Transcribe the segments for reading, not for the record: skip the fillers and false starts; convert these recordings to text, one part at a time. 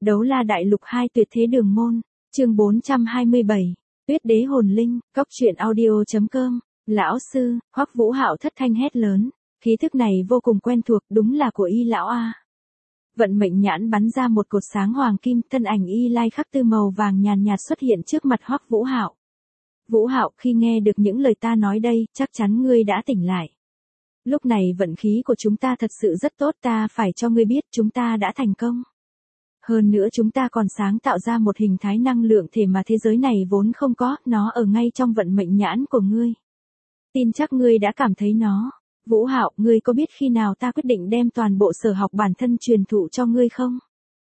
Đấu La Đại Lục 2 Tuyệt Thế Đường Môn, chương 427, Tuyết Đế Hồn Linh, Cốc truyện audio.com, lão sư, Hoắc Vũ Hạo thất thanh hét lớn, khí thức này vô cùng quen thuộc, đúng là của Y lão a. Vận mệnh nhãn bắn ra một cột sáng hoàng kim, thân ảnh Y Lai khắc tư màu vàng nhàn nhạt xuất hiện trước mặt Hoắc Vũ Hạo. Vũ Hạo, khi nghe được những lời ta nói đây, chắc chắn ngươi đã tỉnh lại. Lúc này vận khí của chúng ta thật sự rất tốt, ta phải cho ngươi biết chúng ta đã thành công. Hơn nữa chúng ta còn sáng tạo ra một hình thái năng lượng thể mà thế giới này vốn không có, nó ở ngay trong vận mệnh nhãn của ngươi. Tin chắc ngươi đã cảm thấy nó. Vũ Hạo, ngươi có biết khi nào ta quyết định đem toàn bộ sở học bản thân truyền thụ cho ngươi không?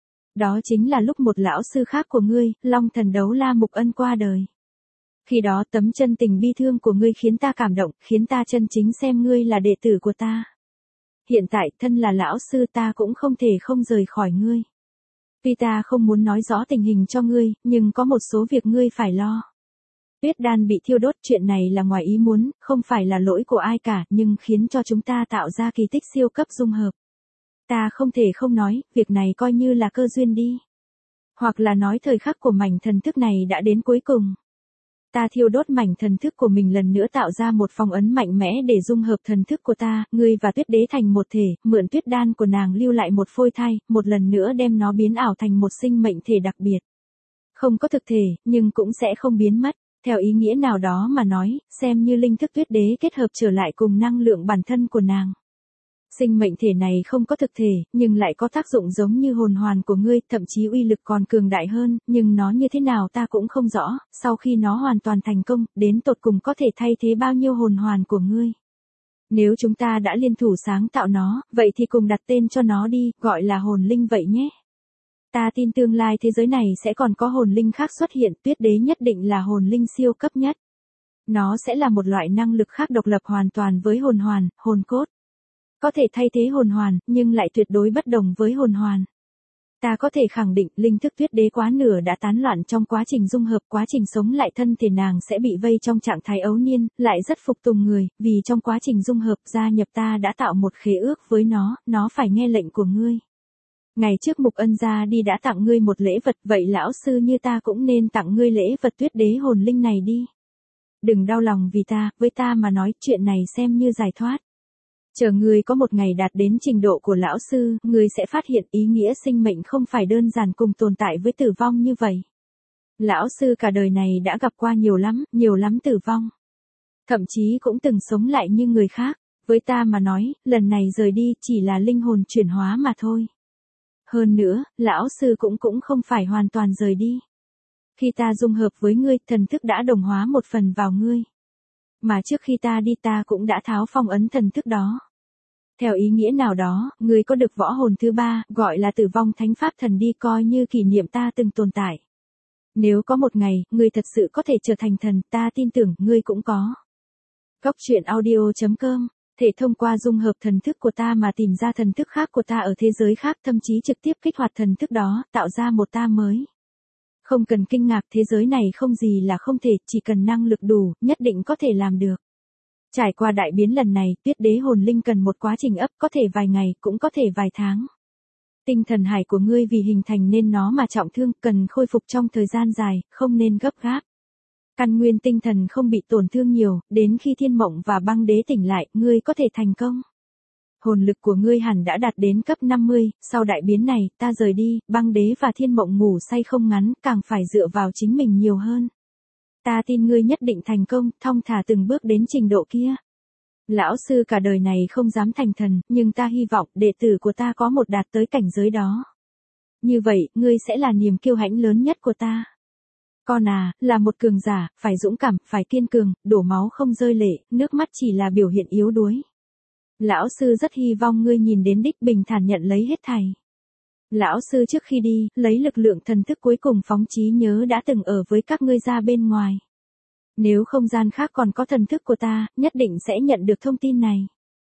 Đó chính là lúc một lão sư khác của ngươi, Long Thần Đấu La Mục Ân qua đời. Khi đó tấm chân tình bi thương của ngươi khiến ta cảm động, khiến ta chân chính xem ngươi là đệ tử của ta. Hiện tại, thân là lão sư ta cũng không thể không rời khỏi ngươi. Tuy ta không muốn nói rõ tình hình cho ngươi, nhưng có một số việc ngươi phải lo. Tuyết đan bị thiêu đốt, chuyện này là ngoài ý muốn, không phải là lỗi của ai cả, nhưng khiến cho chúng ta tạo ra kỳ tích siêu cấp dung hợp. Ta không thể không nói, việc này coi như là cơ duyên đi. Hoặc là nói thời khắc của mảnh thần thức này đã đến cuối cùng. Ta thiêu đốt mảnh thần thức của mình lần nữa tạo ra một phong ấn mạnh mẽ để dung hợp thần thức của ta, ngươi và Tuyết Đế thành một thể, mượn tuyết đan của nàng lưu lại một phôi thai, một lần nữa đem nó biến ảo thành một sinh mệnh thể đặc biệt. Không có thực thể, nhưng cũng sẽ không biến mất. Theo ý nghĩa nào đó mà nói, xem như linh thức Tuyết Đế kết hợp trở lại cùng năng lượng bản thân của nàng. Sinh mệnh thể này không có thực thể, nhưng lại có tác dụng giống như hồn hoàn của ngươi, thậm chí uy lực còn cường đại hơn, nhưng nó như thế nào ta cũng không rõ, sau khi nó hoàn toàn thành công, đến tột cùng có thể thay thế bao nhiêu hồn hoàn của ngươi. Nếu chúng ta đã liên thủ sáng tạo nó, vậy thì cùng đặt tên cho nó đi, gọi là hồn linh vậy nhé. Ta tin tương lai thế giới này sẽ còn có hồn linh khác xuất hiện, Tuyết Đế nhất định là hồn linh siêu cấp nhất. Nó sẽ là một loại năng lực khác độc lập hoàn toàn với hồn hoàn, hồn cốt. Có thể thay thế hồn hoàn, nhưng lại tuyệt đối bất đồng với hồn hoàn. Ta có thể khẳng định, linh thức Tuyết Đế quá nửa đã tán loạn trong quá trình dung hợp, quá trình sống lại thân thể nàng sẽ bị vây trong trạng thái ấu niên, lại rất phục tùng người, vì trong quá trình dung hợp gia nhập ta đã tạo một khế ước với nó phải nghe lệnh của ngươi. Ngày trước Mục Ân ra đi đã tặng ngươi một lễ vật, vậy lão sư như ta cũng nên tặng ngươi lễ vật Tuyết Đế hồn linh này đi. Đừng đau lòng vì ta, với ta mà nói chuyện này xem như giải thoát. Chờ ngươi có một ngày đạt đến trình độ của lão sư, ngươi sẽ phát hiện ý nghĩa sinh mệnh không phải đơn giản cùng tồn tại với tử vong như vậy. Lão sư cả đời này đã gặp qua nhiều lắm tử vong. Thậm chí cũng từng sống lại như người khác, với ta mà nói, lần này rời đi chỉ là linh hồn chuyển hóa mà thôi. Hơn nữa, lão sư cũng không phải hoàn toàn rời đi. Khi ta dung hợp với ngươi, thần thức đã đồng hóa một phần vào ngươi. Mà trước khi ta đi ta cũng đã tháo phong ấn thần thức đó. Theo ý nghĩa nào đó, ngươi có được võ hồn thứ ba, gọi là tử vong thánh pháp thần đi, coi như kỷ niệm ta từng tồn tại. Nếu có một ngày, ngươi thật sự có thể trở thành thần, ta tin tưởng, ngươi cũng có. Cốc truyện audio.com, thể thông qua dung hợp thần thức của ta mà tìm ra thần thức khác của ta ở thế giới khác, thậm chí trực tiếp kích hoạt thần thức đó, tạo ra một ta mới. Không cần kinh ngạc, thế giới này không gì là không thể, chỉ cần năng lực đủ, nhất định có thể làm được. Trải qua đại biến lần này, Tuyết Đế hồn linh cần một quá trình ấp, có thể vài ngày, cũng có thể vài tháng. Tinh thần hải của ngươi vì hình thành nên nó mà trọng thương, cần khôi phục trong thời gian dài, không nên gấp gáp. Căn nguyên tinh thần không bị tổn thương nhiều, đến khi Thiên Mộng và Băng Đế tỉnh lại, ngươi có thể thành công. Hồn lực của ngươi hẳn đã đạt đến cấp 50, sau đại biến này, ta rời đi, Băng Đế và Thiên Mộng ngủ say không ngắn, càng phải dựa vào chính mình nhiều hơn. Ta tin ngươi nhất định thành công, thong thả từng bước đến trình độ kia. Lão sư cả đời này không dám thành thần, nhưng ta hy vọng đệ tử của ta có một đạt tới cảnh giới đó. Như vậy, ngươi sẽ là niềm kiêu hãnh lớn nhất của ta. Con à, là một cường giả, phải dũng cảm, phải kiên cường, đổ máu không rơi lệ, nước mắt chỉ là biểu hiện yếu đuối. Lão sư rất hy vọng ngươi nhìn đến đích, bình thản nhận lấy hết thảy. Lão sư trước khi đi, lấy lực lượng thần thức cuối cùng phóng trí nhớ đã từng ở với các ngươi ra bên ngoài. Nếu không gian khác còn có thần thức của ta, nhất định sẽ nhận được thông tin này.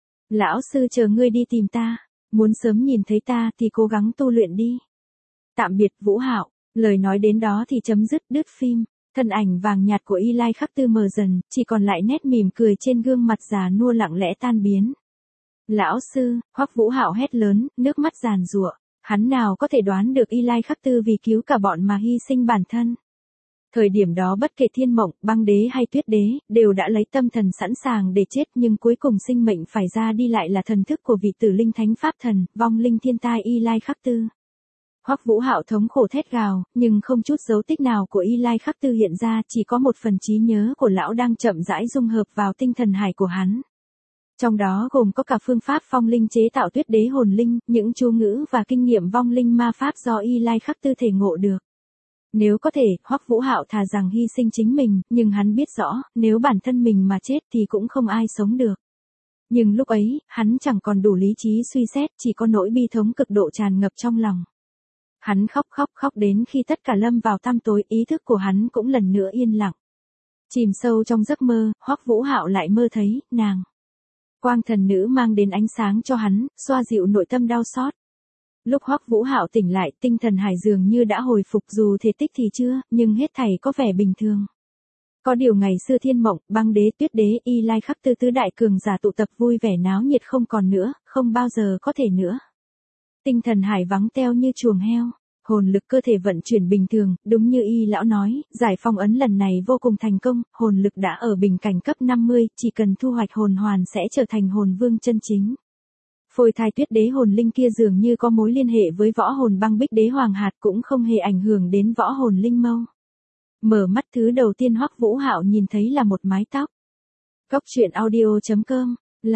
Lão sư chờ ngươi đi tìm ta, muốn sớm nhìn thấy ta thì cố gắng tu luyện đi. Tạm biệt Vũ Hạo, lời nói đến đó thì chấm dứt đứt phim, thân ảnh vàng nhạt của Y Lai khắc tư mờ dần, chỉ còn lại nét mỉm cười trên gương mặt già nua lặng lẽ tan biến. Lão sư, Hoắc Vũ Hạo hét lớn, nước mắt giàn giụa. Hắn nào có thể đoán được Y Lai Khắc Tư vì cứu cả bọn mà hy sinh bản thân. Thời điểm đó bất kể Thiên Mộng, Băng Đế hay Tuyết Đế, đều đã lấy tâm thần sẵn sàng để chết, nhưng cuối cùng sinh mệnh phải ra đi lại là thần thức của vị Tử Linh Thánh Pháp Thần, vong linh thiên tai Y Lai Khắc Tư. Hoắc Vũ Hạo thống khổ thét gào, nhưng không chút dấu tích nào của Y Lai Khắc Tư hiện ra, chỉ có một phần trí nhớ của lão đang chậm rãi dung hợp vào tinh thần hải của hắn. Trong đó gồm có cả phương pháp phong linh chế tạo Tuyết Đế hồn linh, những chú ngữ và kinh nghiệm vong linh ma pháp do Y Lai Khắc Tư thể ngộ được. Nếu có thể, Hoắc Vũ Hạo thà rằng hy sinh chính mình, nhưng hắn biết rõ, nếu bản thân mình mà chết thì cũng không ai sống được. Nhưng lúc ấy, hắn chẳng còn đủ lý trí suy xét, chỉ có nỗi bi thống cực độ tràn ngập trong lòng. Hắn khóc đến khi tất cả lâm vào tăm tối, ý thức của hắn cũng lần nữa yên lặng. Chìm sâu trong giấc mơ, Hoắc Vũ Hạo lại mơ thấy, nàng Quang Thần Nữ mang đến ánh sáng cho hắn, xoa dịu nội tâm đau xót. Lúc Hoắc Vũ Hạo tỉnh lại, tinh thần hải dường như đã hồi phục, dù thể tích thì chưa, nhưng hết thảy có vẻ bình thường. Có điều ngày xưa Thiên Mộng, Băng Đế, Tuyết Đế, Y Lai Khắc Tư tứ đại cường giả tụ tập vui vẻ náo nhiệt không còn nữa, không bao giờ có thể nữa. Tinh thần hải vắng teo như chuồng heo, hồn lực cơ thể vận chuyển bình thường, đúng như Y lão nói, giải phong ấn lần này vô cùng thành công, hồn lực đã ở bình cảnh cấp 50, chỉ cần thu hoạch hồn hoàn sẽ trở thành hồn vương chân chính. Phôi thai Tuyết Đế hồn linh kia dường như có mối liên hệ với võ hồn Băng Bích Đế Hoàng Hạt, cũng không hề ảnh hưởng đến võ hồn linh mâu. Mở mắt thứ đầu tiên Hoắc Vũ Hạo nhìn thấy là một mái tóc. Cốc truyện audio.com,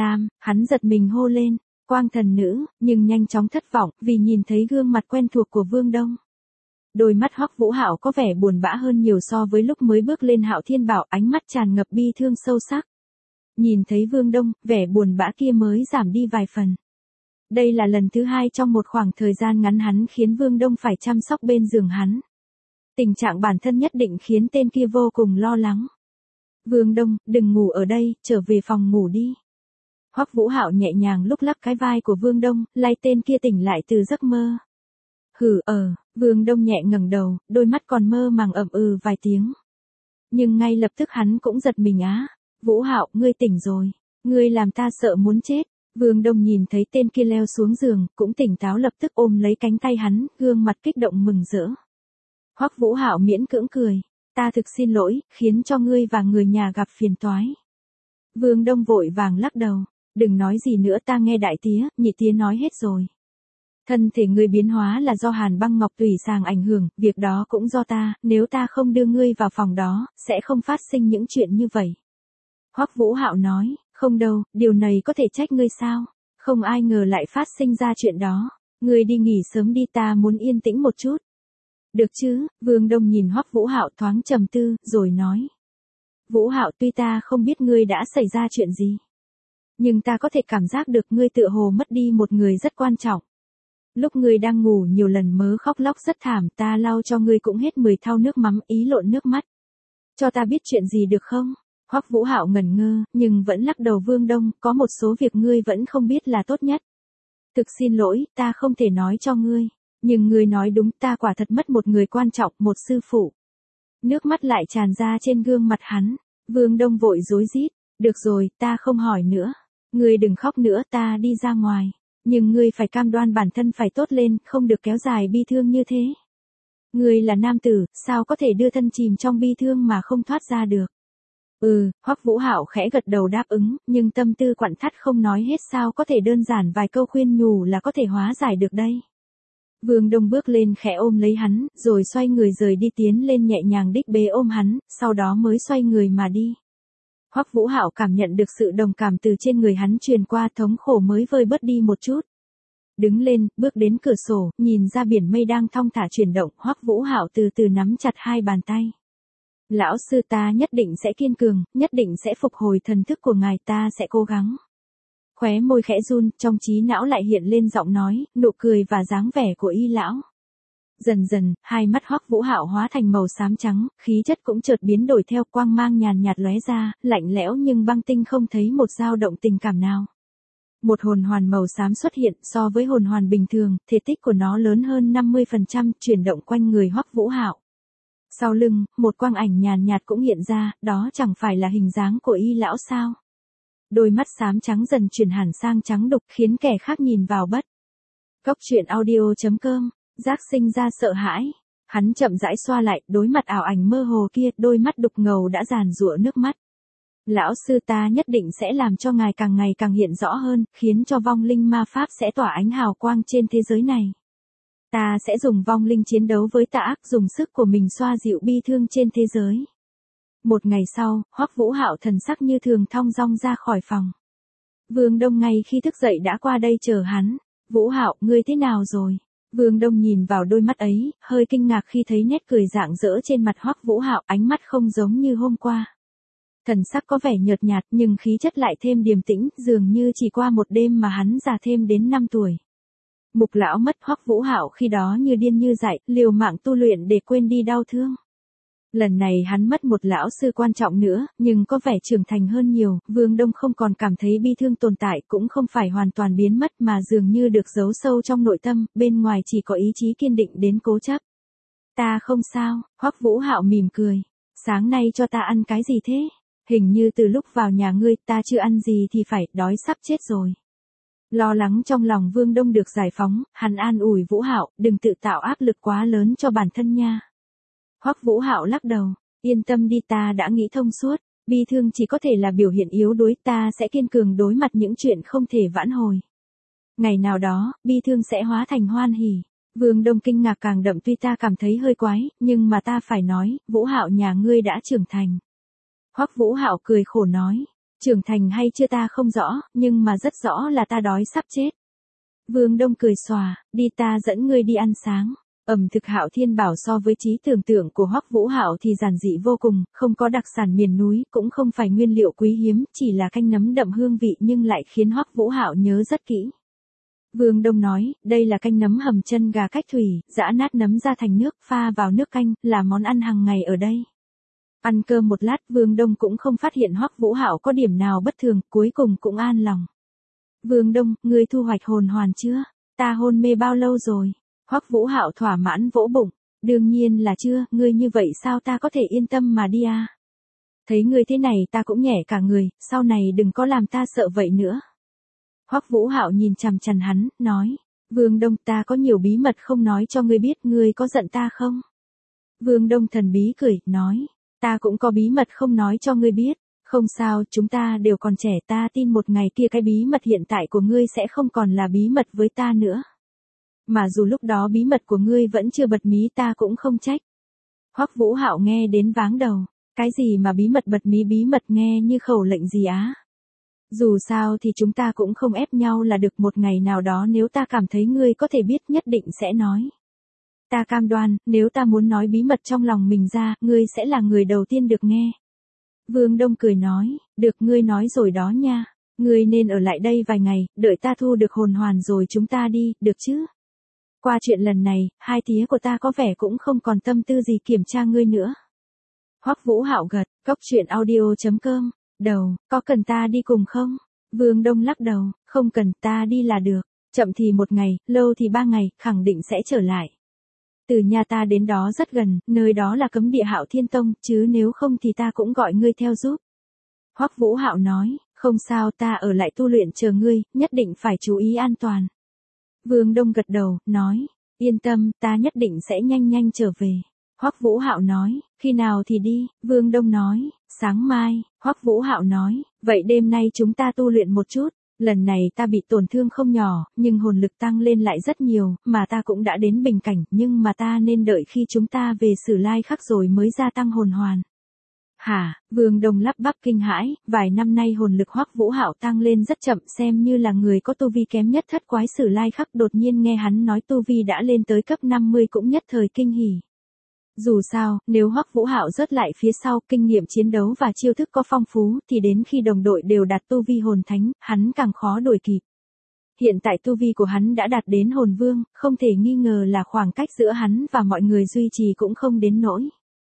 hắn giật mình hô lên, Quang Thần Nữ, nhưng nhanh chóng thất vọng, vì nhìn thấy gương mặt quen thuộc của Vương Đông. Đôi mắt Hoắc Vũ Hạo có vẻ buồn bã hơn nhiều so với lúc mới bước lên Hạo Thiên Bảo, ánh mắt tràn ngập bi thương sâu sắc. Nhìn thấy Vương Đông, vẻ buồn bã kia mới giảm đi vài phần. Đây là lần thứ hai trong một khoảng thời gian ngắn hắn khiến Vương Đông phải chăm sóc bên giường hắn. Tình trạng bản thân nhất định khiến tên kia vô cùng lo lắng. Vương Đông, đừng ngủ ở đây, trở về phòng ngủ đi. Hoắc Vũ Hạo nhẹ nhàng lúc lắc cái vai của Vương Đông, lay tên kia tỉnh lại từ giấc mơ. Vương Đông nhẹ ngẩng đầu, đôi mắt còn mơ màng ậm vài tiếng. Nhưng ngay lập tức hắn cũng giật mình á. Vũ Hạo, ngươi tỉnh rồi. Ngươi làm ta sợ muốn chết. Vương Đông nhìn thấy tên kia leo xuống giường, cũng tỉnh táo lập tức ôm lấy cánh tay hắn, gương mặt kích động mừng rỡ. Hoắc Vũ Hạo miễn cưỡng cười. Ta thực xin lỗi, khiến cho ngươi và người nhà gặp phiền toái. Vương Đông vội vàng lắc đầu. Đừng nói gì nữa, ta nghe đại tía, nhị tía nói hết rồi. Thân thể ngươi biến hóa là do Hàn Băng Ngọc Tùy Sàng ảnh hưởng, việc đó cũng do ta, nếu ta không đưa ngươi vào phòng đó, sẽ không phát sinh những chuyện như vậy. Hoắc Vũ Hạo nói, không đâu, điều này có thể trách ngươi sao? Không ai ngờ lại phát sinh ra chuyện đó. Ngươi đi nghỉ sớm đi, ta muốn yên tĩnh một chút. Được chứ? Vương Đông nhìn Hoắc Vũ Hạo thoáng trầm tư, rồi nói. Vũ Hạo, tuy ta không biết ngươi đã xảy ra chuyện gì, nhưng ta có thể cảm giác được ngươi tựa hồ mất đi một người rất quan trọng. Lúc ngươi đang ngủ nhiều lần mớ khóc lóc rất thảm, ta lau cho ngươi cũng hết 10 thau nước mắm, ý lộn nước mắt. Cho ta biết chuyện gì được không? Hoắc Vũ Hạo ngẩn ngơ, nhưng vẫn lắc đầu. Vương Đông, có một số việc ngươi vẫn không biết là tốt nhất. Thực xin lỗi, ta không thể nói cho ngươi. Nhưng ngươi nói đúng, ta quả thật mất một người quan trọng, một sư phụ. Nước mắt lại tràn ra trên gương mặt hắn. Vương Đông vội rối rít. Được rồi, ta không hỏi nữa. Ngươi đừng khóc nữa, ta đi ra ngoài. Nhưng ngươi phải cam đoan bản thân phải tốt lên, không được kéo dài bi thương như thế. Ngươi là nam tử, sao có thể đưa thân chìm trong bi thương mà không thoát ra được. Hoắc Vũ Hạo khẽ gật đầu đáp ứng, nhưng tâm tư quặn thắt không nói hết, sao có thể đơn giản vài câu khuyên nhủ là có thể hóa giải được đây. Vương Đông bước lên khẽ ôm lấy hắn, rồi xoay người rời đi, tiến lên nhẹ nhàng đích bế ôm hắn, sau đó mới xoay người mà đi. Hoắc Vũ Hạo cảm nhận được sự đồng cảm từ trên người hắn truyền qua, thống khổ mới vơi bớt đi một chút. Đứng lên, bước đến cửa sổ, nhìn ra biển mây đang thong thả chuyển động, Hoắc Vũ Hạo từ từ nắm chặt hai bàn tay. Lão sư, ta nhất định sẽ kiên cường, nhất định sẽ phục hồi thần thức của ngài, ta sẽ cố gắng. Khóe môi khẽ run, trong trí não lại hiện lên giọng nói, nụ cười và dáng vẻ của Y lão. Dần dần, hai mắt Hoắc Vũ Hạo hóa thành màu xám trắng, khí chất cũng chợt biến đổi theo, quang mang nhàn nhạt lóe ra, lạnh lẽo nhưng băng tinh, không thấy một dao động tình cảm nào. Một hồn hoàn màu xám xuất hiện, so với hồn hoàn bình thường, thể tích của nó lớn hơn 50%, chuyển động quanh người Hoắc Vũ Hạo. Sau lưng, một quang ảnh nhàn nhạt cũng hiện ra, đó chẳng phải là hình dáng của Y lão sao? Đôi mắt xám trắng dần chuyển hẳn sang trắng đục, khiến kẻ khác nhìn vào bất Cóc truyện audio.com, Giác sinh ra sợ hãi. Hắn chậm rãi xoa lại, đối mặt ảo ảnh mơ hồ kia, đôi mắt đục ngầu đã giàn giụa nước mắt. Lão sư, ta nhất định sẽ làm cho ngài càng ngày càng hiện rõ hơn, khiến cho vong linh ma pháp sẽ tỏa ánh hào quang trên thế giới này. Ta sẽ dùng vong linh chiến đấu với tà ác, dùng sức của mình xoa dịu bi thương trên thế giới. Một ngày sau, Hoắc Vũ Hạo thần sắc như thường thong dong ra khỏi phòng. Vương Đông ngay khi thức dậy đã qua đây chờ hắn. Vũ Hạo, ngươi thế nào rồi? Vương Đông nhìn vào đôi mắt ấy, hơi kinh ngạc khi thấy nét cười rạng rỡ trên mặt Hoắc Vũ Hạo, ánh mắt không giống như hôm qua. Thần sắc có vẻ nhợt nhạt nhưng khí chất lại thêm điềm tĩnh, dường như chỉ qua một đêm mà hắn già thêm đến 5 tuổi. Mục lão mất, Hoắc Vũ Hạo khi đó như điên như dại, liều mạng tu luyện để quên đi đau thương. Lần này hắn mất một lão sư quan trọng nữa, nhưng có vẻ trưởng thành hơn nhiều, Vương Đông không còn cảm thấy bi thương tồn tại, cũng không phải hoàn toàn biến mất mà dường như được giấu sâu trong nội tâm, bên ngoài chỉ có ý chí kiên định đến cố chấp. Ta không sao, Hoắc Vũ Hạo mỉm cười. Sáng nay cho ta ăn cái gì thế? Hình như từ lúc vào nhà ngươi ta chưa ăn gì thì phải, đói sắp chết rồi. Lo lắng trong lòng Vương Đông được giải phóng, hắn an ủi Vũ Hạo, đừng tự tạo áp lực quá lớn cho bản thân nha. Hoắc Vũ Hạo lắc đầu, yên tâm đi, ta đã nghĩ thông suốt, bi thương chỉ có thể là biểu hiện yếu đuối, ta sẽ kiên cường đối mặt những chuyện không thể vãn hồi. Ngày nào đó, bi thương sẽ hóa thành hoan hỉ. Vương Đông kinh ngạc càng đậm, tuy ta cảm thấy hơi quái, nhưng mà ta phải nói, Vũ Hạo nhà ngươi đã trưởng thành. Hoắc Vũ Hạo cười khổ nói, trưởng thành hay chưa ta không rõ, nhưng mà rất rõ là ta đói sắp chết. Vương Đông cười xòa, đi ta dẫn ngươi đi ăn sáng. Ẩm thực Hạo Thiên Bảo so với trí tưởng tượng của Hoắc Vũ Hạo thì giản dị vô cùng, không có đặc sản miền núi, cũng không phải nguyên liệu quý hiếm, chỉ là canh nấm đậm hương vị nhưng lại khiến Hoắc Vũ Hạo nhớ rất kỹ. Vương Đông nói, đây là canh nấm hầm chân gà cách thủy, giã nát nấm ra thành nước, pha vào nước canh, là món ăn hàng ngày ở đây. Ăn cơm một lát, Vương Đông cũng không phát hiện Hoắc Vũ Hạo có điểm nào bất thường, cuối cùng cũng an lòng. Vương Đông, ngươi thu hoạch hồn hoàn chưa? Ta hôn mê bao lâu rồi? Hoắc Vũ Hạo thỏa mãn vỗ bụng, đương nhiên là chưa, ngươi như vậy sao ta có thể yên tâm mà đi à? Thấy ngươi thế này ta cũng nhẹ cả người, sau này đừng có làm ta sợ vậy nữa. Hoắc Vũ Hạo nhìn chằm chằm hắn, nói, Vương Đông, ta có nhiều bí mật không nói cho ngươi biết, ngươi có giận ta không? Vương Đông thần bí cười, nói, ta cũng có bí mật không nói cho ngươi biết, không sao, chúng ta đều còn trẻ, ta tin một ngày kia cái bí mật hiện tại của ngươi sẽ không còn là bí mật với ta nữa. Mà dù lúc đó bí mật của ngươi vẫn chưa bật mí ta cũng không trách. Hoắc Vũ Hạo nghe đến váng đầu, cái gì mà bí mật bật mí, bí mật nghe như khẩu lệnh gì á. Dù sao thì chúng ta cũng không ép nhau là được, một ngày nào đó nếu ta cảm thấy ngươi có thể biết nhất định sẽ nói. Ta cam đoan, nếu ta muốn nói bí mật trong lòng mình ra, ngươi sẽ là người đầu tiên được nghe. Vương Đông cười nói, được, ngươi nói rồi đó nha, ngươi nên ở lại đây vài ngày, đợi ta thu được hồn hoàn rồi chúng ta đi, được chứ? Qua chuyện lần này, hai tía của ta có vẻ cũng không còn tâm tư gì kiểm tra ngươi nữa. Hoắc Vũ Hạo gật, Cóc truyện audio.com, đầu, có cần ta đi cùng không? Vương Đông lắc đầu, không cần, ta đi là được, chậm thì một ngày, lâu thì 3 ngày, khẳng định sẽ trở lại. Từ nhà ta đến đó rất gần, nơi đó là cấm địa Hạo Thiên Tông, chứ nếu không thì ta cũng gọi ngươi theo giúp. Hoắc Vũ Hạo nói, không sao, ta ở lại tu luyện chờ ngươi, nhất định phải chú ý an toàn. Vương Đông gật đầu, nói, yên tâm, ta nhất định sẽ nhanh nhanh trở về. Hoắc Vũ Hạo nói, khi nào thì đi? Vương Đông nói, sáng mai. Hoắc Vũ Hạo nói, vậy đêm nay chúng ta tu luyện một chút. Lần này ta bị tổn thương không nhỏ, nhưng hồn lực tăng lên lại rất nhiều, mà ta cũng đã đến bình cảnh, nhưng mà ta nên đợi khi chúng ta về Sử Lai Khắc rồi mới gia tăng hồn hoàn. Hả? Vương Đông lắp bắp kinh hãi, vài năm nay hồn lực Hoắc Vũ Hạo tăng lên rất chậm, xem như là người có tu vi kém nhất thất quái Sử Lai Khắc, đột nhiên nghe hắn nói tu vi đã lên tới cấp 50 cũng nhất thời kinh hỉ. Dù sao, nếu Hoắc Vũ Hạo rớt lại phía sau, kinh nghiệm chiến đấu và chiêu thức có phong phú, thì đến khi đồng đội đều đạt tu vi hồn thánh, hắn càng khó đuổi kịp. Hiện tại tu vi của hắn đã đạt đến hồn vương, không thể nghi ngờ là khoảng cách giữa hắn và mọi người duy trì cũng không đến nỗi.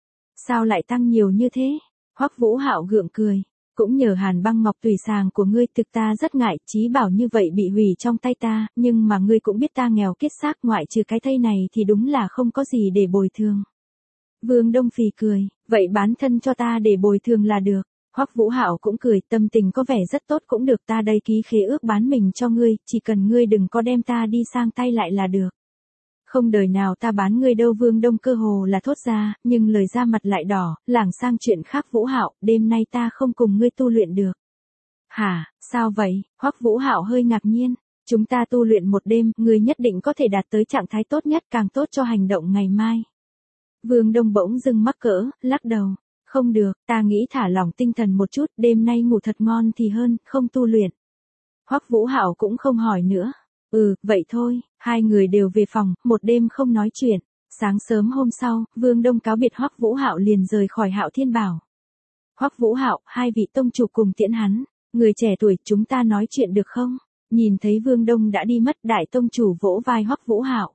Sao lại tăng nhiều như thế? Hoắc Vũ Hạo gượng cười. Cũng nhờ Hàn Băng Ngọc tùy sàng của ngươi, thực ta rất ngại, chí bảo như vậy bị hủy trong tay ta, nhưng mà ngươi cũng biết ta nghèo kiết xác, ngoại trừ cái thây này thì đúng là không có gì để bồi thường. Vương Đông phì cười, vậy bán thân cho ta để bồi thường là được. Hoắc Vũ Hạo cũng cười, tâm tình có vẻ rất tốt cũng được, ta đây ký khế ước bán mình cho ngươi, chỉ cần ngươi đừng có đem ta đi sang tay lại là được. Không đời nào ta bán ngươi đâu. Vương Đông cơ hồ là thốt ra, nhưng lời ra mặt lại đỏ, lảng sang chuyện khác. Vũ Hạo, đêm nay ta không cùng ngươi tu luyện được. Hả, sao vậy? Hoắc Vũ Hạo hơi ngạc nhiên. Chúng ta tu luyện một đêm, ngươi nhất định có thể đạt tới trạng thái tốt nhất, càng tốt cho hành động ngày mai. Vương Đông bỗng dưng mắc cỡ, lắc đầu. Không được, ta nghĩ thả lỏng tinh thần một chút, đêm nay ngủ thật ngon thì hơn, không tu luyện. Hoắc Vũ Hạo cũng không hỏi nữa. Vậy thôi, hai người đều về phòng, một đêm không nói chuyện. Sáng sớm hôm sau, Vương Đông cáo biệt Hoắc Vũ Hạo liền rời khỏi Hạo Thiên Bảo. Hoắc Vũ Hạo, hai vị tông chủ cùng tiễn hắn. Người trẻ tuổi, chúng ta nói chuyện được không? Nhìn thấy Vương Đông đã đi mất, đại tông chủ vỗ vai Hoắc Vũ Hạo.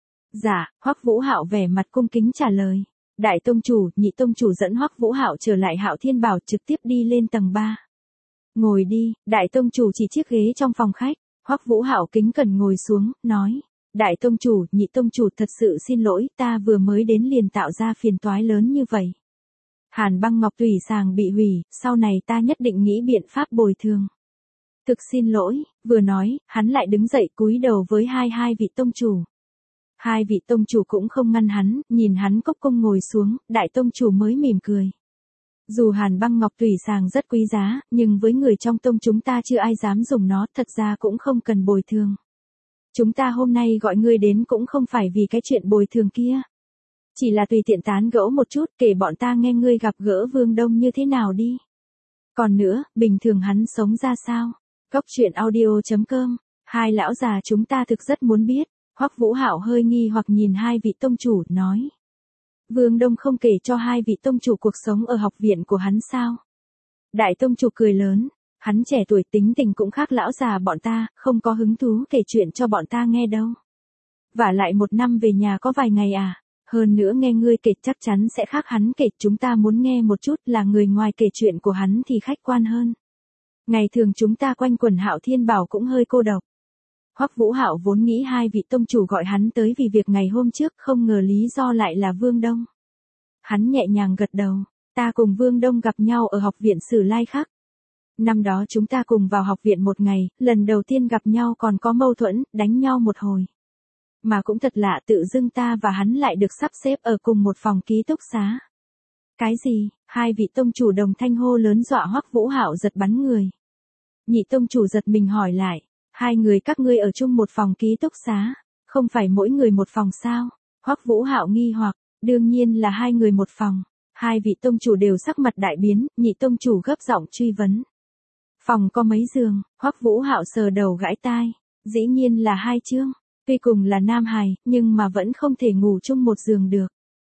Dạ, Hoắc Vũ Hạo vẻ mặt cung kính trả lời. Đại tông chủ, nhị tông chủ dẫn Hoắc Vũ Hạo trở lại Hạo Thiên Bảo, trực tiếp đi lên tầng 3. Ngồi đi, đại tông chủ chỉ chiếc ghế trong phòng khách. Hoắc Vũ Hạo kính cẩn ngồi xuống, nói. Đại tông chủ, nhị tông chủ, thật sự xin lỗi, ta vừa mới đến liền tạo ra phiền toái lớn như vậy. Hàn Băng Ngọc Tùy Sàng bị hủy, sau này ta nhất định nghĩ biện pháp bồi thường. Thực xin lỗi, vừa nói, hắn lại đứng dậy cúi đầu với hai vị tông chủ. Hai vị tông chủ cũng không ngăn hắn, nhìn hắn cốc cung ngồi xuống, đại tông chủ mới mỉm cười. Dù Hàn Băng Ngọc Tùy Sàng rất quý giá, nhưng với người trong tông chúng ta chưa ai dám dùng nó, thật ra cũng không cần bồi thường. Chúng ta hôm nay gọi ngươi đến cũng không phải vì cái chuyện bồi thường kia. Chỉ là tùy tiện tán gẫu một chút, kể bọn ta nghe ngươi gặp gỡ Vương Đông như thế nào đi. Còn nữa, bình thường hắn sống ra sao? Cốc truyện audio.com, hai lão già chúng ta thực rất muốn biết. Hoắc Vũ Hạo hơi nghi hoặc nhìn hai vị tông chủ, nói. Vương Đông không kể cho hai vị tông chủ cuộc sống ở học viện của hắn sao? Đại tông chủ cười lớn, hắn trẻ tuổi tính tình cũng khác lão già bọn ta, không có hứng thú kể chuyện cho bọn ta nghe đâu. Vả lại một năm về nhà có vài ngày à, hơn nữa nghe ngươi kể chắc chắn sẽ khác hắn kể, chúng ta muốn nghe một chút, là người ngoài kể chuyện của hắn thì khách quan hơn. Ngày thường chúng ta quanh quần Hạo Thiên Bảo cũng hơi cô độc. Hoắc Vũ Hạo vốn nghĩ hai vị tông chủ gọi hắn tới vì việc ngày hôm trước, không ngờ lý do lại là Vương Đông. Hắn nhẹ nhàng gật đầu, ta cùng Vương Đông gặp nhau ở học viện Sử Lai Khắc. Năm đó chúng ta cùng vào học viện một ngày, lần đầu tiên gặp nhau còn có mâu thuẫn, đánh nhau một hồi. Mà cũng thật lạ, tự dưng ta và hắn lại được sắp xếp ở cùng một phòng ký túc xá. Cái gì? Hai vị tông chủ đồng thanh hô lớn dọa Hoắc Vũ Hạo giật bắn người. Nhị tông chủ giật mình hỏi lại, hai người các ngươi ở chung một phòng ký túc xá, không phải mỗi người một phòng sao? Hoắc Vũ Hạo nghi hoặc, đương nhiên là hai người một phòng. Hai vị tông chủ đều sắc mặt đại biến, nhị tông chủ gấp giọng truy vấn. Phòng có mấy giường? Hoắc Vũ Hạo sờ đầu gãi tai, dĩ nhiên là hai chương, tuy cùng là nam hài, nhưng mà vẫn không thể ngủ chung một giường được.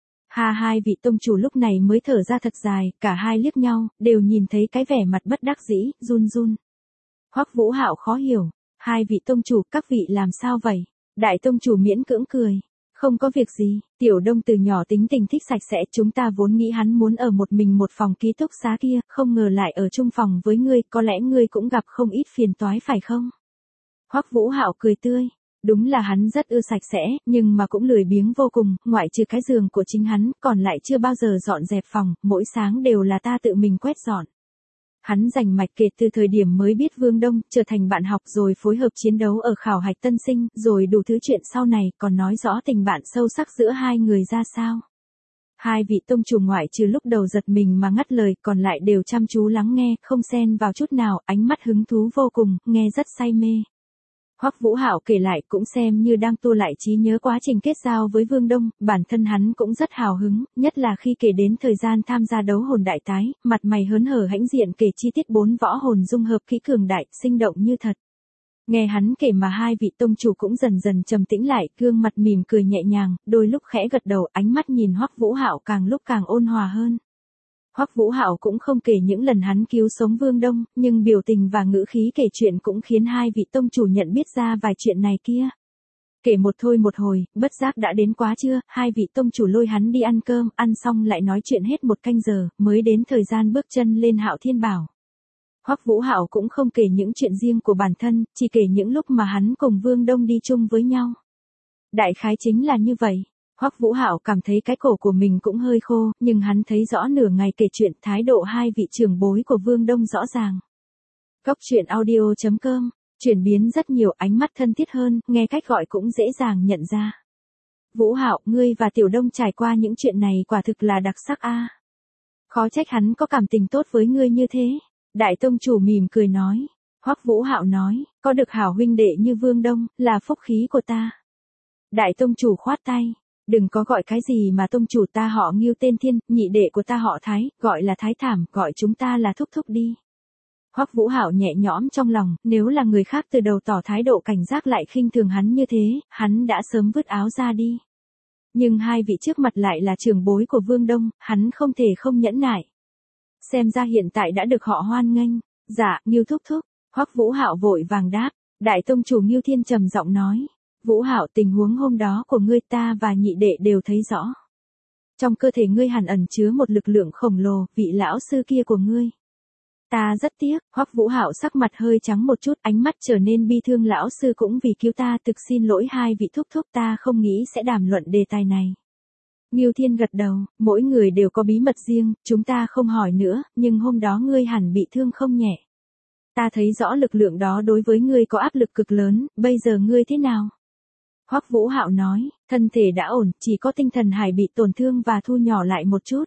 Hai vị tông chủ lúc này mới thở ra thật dài, cả hai liếc nhau, đều nhìn thấy cái vẻ mặt bất đắc dĩ, run run. Hoắc Vũ Hạo khó hiểu, hai vị tông chủ, các vị làm sao vậy? Đại tông chủ miễn cưỡng cười, không có việc gì, Tiểu Đông từ nhỏ tính tình thích sạch sẽ, chúng ta vốn nghĩ hắn muốn ở một mình một phòng ký túc xá kia, không ngờ lại ở chung phòng với ngươi, có lẽ ngươi cũng gặp không ít phiền toái phải không? Hoắc Vũ Hạo cười tươi. Đúng là hắn rất ưa sạch sẽ, nhưng mà cũng lười biếng vô cùng, ngoại trừ cái giường của chính hắn, còn lại chưa bao giờ dọn dẹp phòng, mỗi sáng đều là ta tự mình quét dọn. Hắn rành mạch kể từ thời điểm mới biết Vương Đông, trở thành bạn học rồi phối hợp chiến đấu ở khảo hạch tân sinh, rồi đủ thứ chuyện sau này, còn nói rõ tình bạn sâu sắc giữa hai người ra sao. Hai vị tông chủ ngoại trừ lúc đầu giật mình mà ngắt lời, còn lại đều chăm chú lắng nghe, không xen vào chút nào, ánh mắt hứng thú vô cùng, nghe rất say mê. Hoắc Vũ Hạo kể lại cũng xem như đang tua lại trí nhớ quá trình kết giao với Vương Đông, bản thân hắn cũng rất hào hứng, nhất là khi kể đến thời gian tham gia đấu hồn đại tái, mặt mày hớn hở hãnh diện kể chi tiết 4 võ hồn dung hợp kỹ cường đại, sinh động như thật. Nghe hắn kể mà hai vị tông chủ cũng dần dần trầm tĩnh lại, gương mặt mỉm cười nhẹ nhàng, đôi lúc khẽ gật đầu, ánh mắt nhìn Hoắc Vũ Hạo càng lúc càng ôn hòa hơn. Hoắc Vũ Hạo cũng không kể những lần hắn cứu sống Vương Đông, nhưng biểu tình và ngữ khí kể chuyện cũng khiến hai vị tông chủ nhận biết ra vài chuyện này kia. Kể một thôi một hồi, bất giác đã đến quá trưa, hai vị tông chủ lôi hắn đi ăn cơm, ăn xong lại nói chuyện hết một canh giờ, mới đến thời gian bước chân lên Hạo Thiên Bảo. Hoắc Vũ Hạo cũng không kể những chuyện riêng của bản thân, chỉ kể những lúc mà hắn cùng Vương Đông đi chung với nhau. Đại khái chính là như vậy. Hoắc Vũ Hạo cảm thấy cái cổ của mình cũng hơi khô, nhưng hắn thấy rõ nửa ngày kể chuyện thái độ hai vị trưởng bối của Vương Đông rõ ràng. Cốc truyện audio.com, chuyển biến rất nhiều, ánh mắt thân thiết hơn, nghe cách gọi cũng dễ dàng nhận ra. Vũ Hạo, ngươi và Tiểu Đông trải qua những chuyện này quả thực là đặc sắc a. Khó trách hắn có cảm tình tốt với ngươi như thế. Đại tông chủ mỉm cười nói. Hoắc Vũ Hạo nói, có được hảo huynh đệ như Vương Đông, là phúc khí của ta. Đại tông chủ khoát tay. Đừng có gọi cái gì mà tông chủ ta họ Ngưu tên Thiên, nhị đệ của ta họ Thái, gọi là Thái Thảm, gọi chúng ta là thúc thúc đi. Hoắc Vũ Hạo nhẹ nhõm trong lòng, nếu là người khác từ đầu tỏ thái độ cảnh giác lại khinh thường hắn như thế, hắn đã sớm vứt áo ra đi. Nhưng hai vị trước mặt lại là trưởng bối của Vương Đông, hắn không thể không nhẫn nại. Xem ra hiện tại đã được họ hoan nghênh. Dạ, Ngưu thúc thúc. Hoắc Vũ Hạo vội vàng đáp. Đại tông chủ Ngưu Thiên trầm giọng nói. Vũ Hạo, tình huống hôm đó của ngươi ta và nhị đệ đều thấy rõ. Trong cơ thể ngươi hẳn ẩn chứa một lực lượng khổng lồ, vị lão sư kia của ngươi. Ta rất tiếc. Hoắc Vũ Hạo sắc mặt hơi trắng một chút, ánh mắt trở nên bi thương. Lão sư cũng vì cứu ta, thực xin lỗi hai vị thúc thúc, ta không nghĩ sẽ đàm luận đề tài này. Ngưu Thiên gật đầu, mỗi người đều có bí mật riêng, chúng ta không hỏi nữa, nhưng hôm đó ngươi hẳn bị thương không nhẹ. Ta thấy rõ lực lượng đó đối với ngươi có áp lực cực lớn, bây giờ ngươi thế nào? Hoắc Vũ Hạo nói, thân thể đã ổn, chỉ có tinh thần hải bị tổn thương và thu nhỏ lại một chút.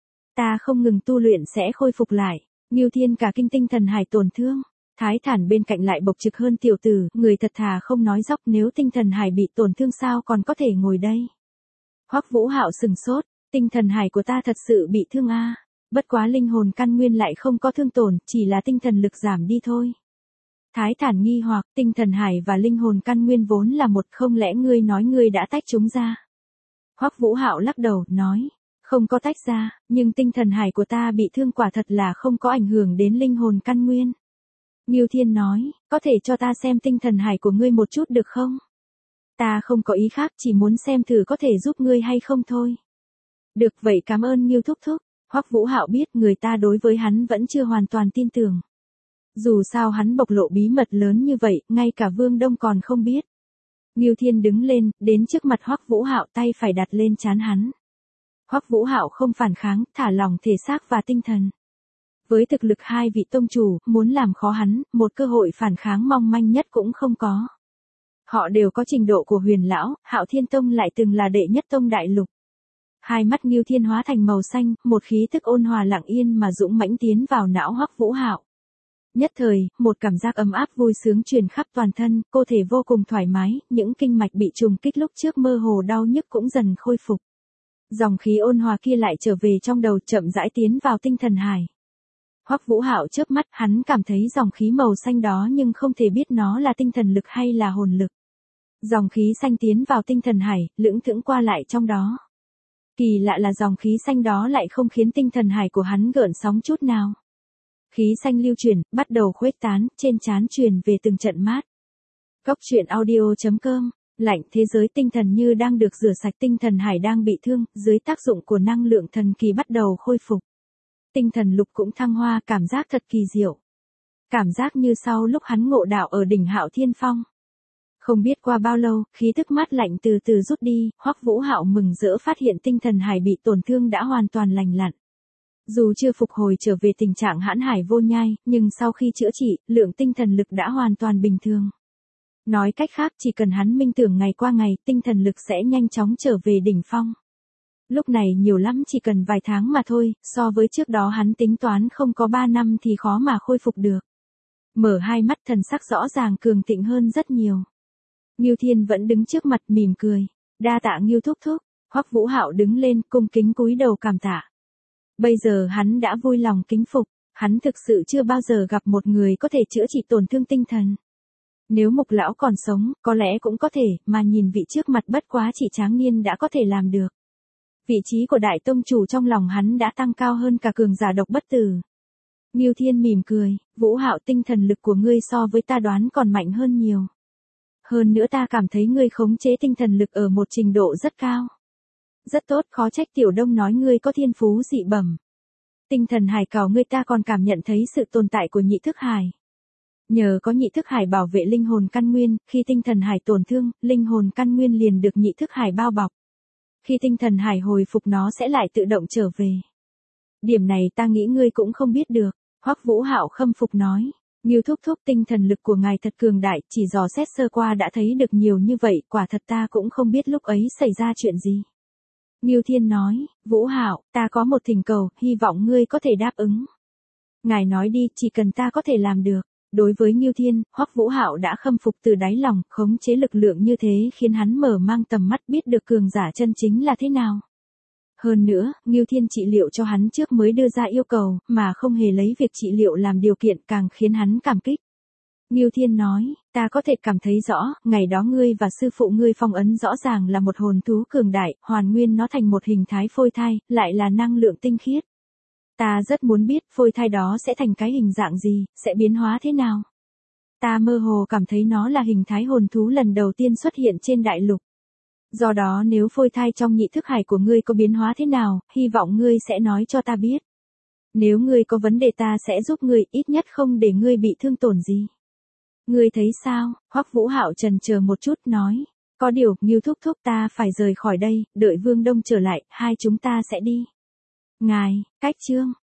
Ta không ngừng tu luyện sẽ khôi phục lại. Ngưu Thiên cả kinh, tinh thần hải tổn thương. Thái Thản bên cạnh lại bộc trực hơn, tiểu tử, người thật thà không nói dóc, nếu tinh thần hải bị tổn thương sao còn có thể ngồi đây. Hoắc Vũ Hạo sừng sốt, tinh thần hải của ta thật sự bị thương a. Bất quá linh hồn căn nguyên lại không có thương tổn, chỉ là tinh thần lực giảm đi thôi. Thái Thản nghi hoặc, tinh thần hải và linh hồn căn nguyên vốn là một, không lẽ ngươi nói ngươi đã tách chúng ra? Hoắc Vũ Hạo lắc đầu, nói, không có tách ra, nhưng tinh thần hải của ta bị thương quả thật là không có ảnh hưởng đến linh hồn căn nguyên. Ngưu Thiên nói, có thể cho ta xem tinh thần hải của ngươi một chút được không? Ta không có ý khác, chỉ muốn xem thử có thể giúp ngươi hay không thôi. Được vậy, cảm ơn Ngưu thúc thúc. Hoắc Vũ Hạo biết người ta đối với hắn vẫn chưa hoàn toàn tin tưởng. Dù sao hắn bộc lộ bí mật lớn như vậy, ngay cả Vương Đông còn không biết. Ngưu Thiên đứng lên, đến trước mặt Hoắc Vũ Hạo, tay phải đặt lên trán hắn. Hoắc Vũ Hạo không phản kháng, thả lỏng thể xác và tinh thần. Với thực lực hai vị tông chủ, muốn làm khó hắn, một cơ hội phản kháng mong manh nhất cũng không có. Họ đều có trình độ của Huyền lão, Hạo Thiên Tông lại từng là đệ nhất tông đại lục. Hai mắt Ngưu Thiên hóa thành màu xanh, một khí tức ôn hòa lặng yên mà dũng mãnh tiến vào não Hoắc Vũ Hạo. Nhất thời, một cảm giác ấm áp vui sướng truyền khắp toàn thân, cơ thể vô cùng thoải mái, những kinh mạch bị trùng kích lúc trước mơ hồ đau nhức cũng dần khôi phục. Dòng khí ôn hòa kia lại trở về trong đầu, chậm rãi tiến vào tinh thần hải. Hoắc Vũ Hạo chớp mắt, hắn cảm thấy dòng khí màu xanh đó nhưng không thể biết nó là tinh thần lực hay là hồn lực. Dòng khí xanh tiến vào tinh thần hải, lững thững qua lại trong đó. Kỳ lạ là dòng khí xanh đó lại không khiến tinh thần hải của hắn gợn sóng chút nào. Khí xanh lưu chuyển, bắt đầu khuếch tán, trên trán truyền về từng trận mát. Cốc truyện audio.com, lạnh thế giới tinh thần như đang được rửa sạch, tinh thần hải đang bị thương, dưới tác dụng của năng lượng thần kỳ bắt đầu khôi phục. Tinh thần lục cũng thăng hoa, cảm giác thật kỳ diệu. Cảm giác như sau lúc hắn ngộ đạo ở đỉnh Hạo Thiên Phong. Không biết qua bao lâu, khí tức mát lạnh từ từ rút đi, Hoắc Vũ Hạo mừng rỡ phát hiện tinh thần hải bị tổn thương đã hoàn toàn lành lặn. Dù chưa phục hồi trở về tình trạng hãn hải vô nhai, nhưng sau khi chữa trị, lượng tinh thần lực đã hoàn toàn bình thường. Nói cách khác, chỉ cần hắn minh tưởng ngày qua ngày, tinh thần lực sẽ nhanh chóng trở về đỉnh phong. Lúc này nhiều lắm chỉ cần vài tháng mà thôi, so với trước đó hắn tính toán không có 3 năm thì khó mà khôi phục được. Mở hai mắt, thần sắc rõ ràng cường thịnh hơn rất nhiều. Ngưu Thiên vẫn đứng trước mặt mỉm cười. Đa tạ Ngưu thúc thúc. Hoắc Vũ Hạo đứng lên, cung kính cúi đầu cảm tạ. Bây giờ hắn đã vui lòng kính phục, hắn thực sự chưa bao giờ gặp một người có thể chữa trị tổn thương tinh thần. Nếu Mục lão còn sống, có lẽ cũng có thể, mà nhìn vị trước mặt bất quá chỉ tráng niên đã có thể làm được. Vị trí của đại tông chủ trong lòng hắn đã tăng cao hơn cả cường giả độc bất tử. Ngưu Thiên mỉm cười, Vũ Hạo, tinh thần lực của ngươi so với ta đoán còn mạnh hơn nhiều. Hơn nữa ta cảm thấy ngươi khống chế tinh thần lực ở một trình độ rất cao. Rất tốt, khó trách Tiểu Đông nói ngươi có thiên phú dị bẩm. Tinh thần hải cào ngươi, ta còn cảm nhận thấy sự tồn tại của nhị thức hải. Nhờ có nhị thức hải bảo vệ linh hồn căn nguyên, khi tinh thần hải tổn thương, linh hồn căn nguyên liền được nhị thức hải bao bọc. khi tinh thần hải hồi phục nó sẽ lại tự động trở về. Điểm này ta nghĩ ngươi cũng không biết được, Hoắc Vũ Hạo khâm phục nói. Ngưu thúc thúc, tinh thần lực của ngài thật cường đại, chỉ dò xét sơ qua đã thấy được nhiều như vậy, quả thật ta cũng không biết lúc ấy xảy ra chuyện gì. Ngưu Thiên nói, Vũ Hạo, ta có một thỉnh cầu, hy vọng ngươi có thể đáp ứng. Ngài nói đi, chỉ cần ta có thể làm được. Đối với Ngưu Thiên, Hoắc Vũ Hạo đã khâm phục từ đáy lòng, khống chế lực lượng như thế khiến hắn mở mang tầm mắt biết được cường giả chân chính là thế nào. Hơn nữa, Ngưu Thiên trị liệu cho hắn trước mới đưa ra yêu cầu, mà không hề lấy việc trị liệu làm điều kiện càng khiến hắn cảm kích. Ngưu Thiên nói, ta có thể cảm thấy rõ, ngày đó ngươi và sư phụ ngươi phong ấn rõ ràng là một hồn thú cường đại, hoàn nguyên nó thành một hình thái phôi thai, lại là năng lượng tinh khiết. Ta rất muốn biết phôi thai đó sẽ thành cái hình dạng gì, sẽ biến hóa thế nào. Ta mơ hồ cảm thấy nó là hình thái hồn thú lần đầu tiên xuất hiện trên đại lục. Do đó nếu phôi thai trong nhị thức hải của ngươi có biến hóa thế nào, hy vọng ngươi sẽ nói cho ta biết. Nếu ngươi có vấn đề ta sẽ giúp ngươi, ít nhất không để ngươi bị thương tổn gì. Ngươi thấy sao? Hoắc Vũ Hạo chần chờ một chút nói. Có điều, Ngưu thúc thúc, ta phải rời khỏi đây, đợi Vương Đông trở lại, hai chúng ta sẽ đi. Ngài, cách chương.